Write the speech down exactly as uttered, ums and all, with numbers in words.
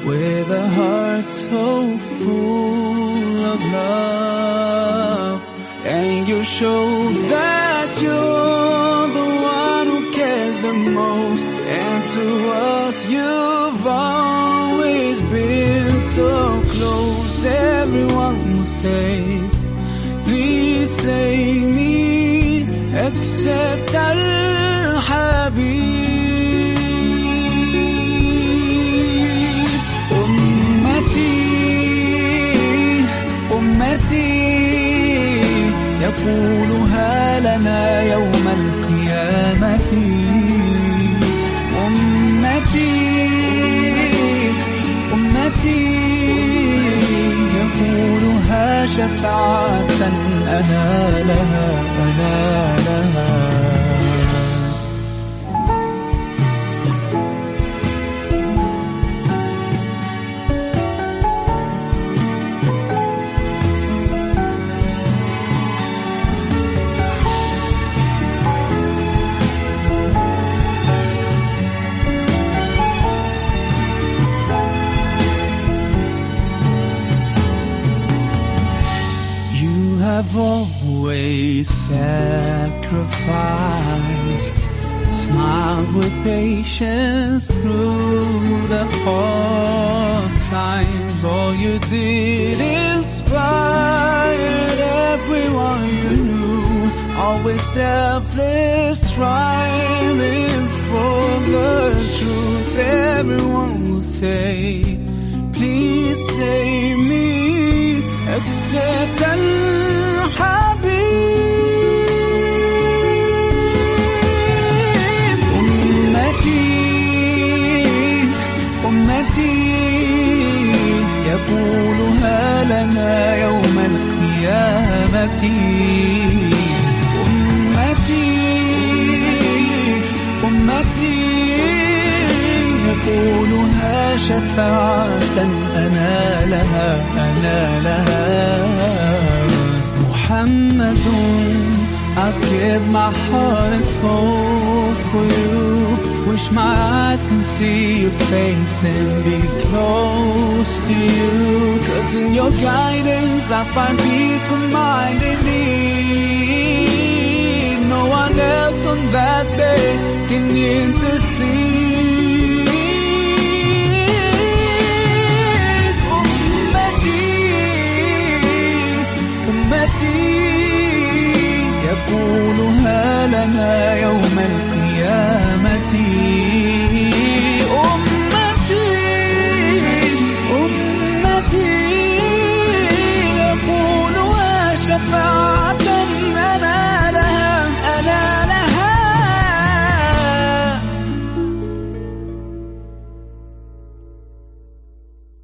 with a heart so full of love, and you show that you're the one who cares the most, and to us you've always been so close. Everyone will say, please save me, except Al-Habib. يقولها لنا يوم القيامة. أمتي أمتي يقولها شفاعة أنا لها أنا لها. I've always sacrificed, smiled with patience through the hard times. All you did inspired everyone you knew, always selfless, striving for the truth. Everyone will say, please save me, except Al-Habib. أمتي أمتي يقولها لنا يوم القيامة. أمتي أمتي يقولها شفاعة أنا لها أنا لها. محمد, I give my heart and soul for you. Wish my eyes can see your face and be close to you. Cause in your guidance I find peace of mind and need. No one else on that day can intercede. يقولها لنا يوم القيامة. أمتي أمتي يقولها شفاعة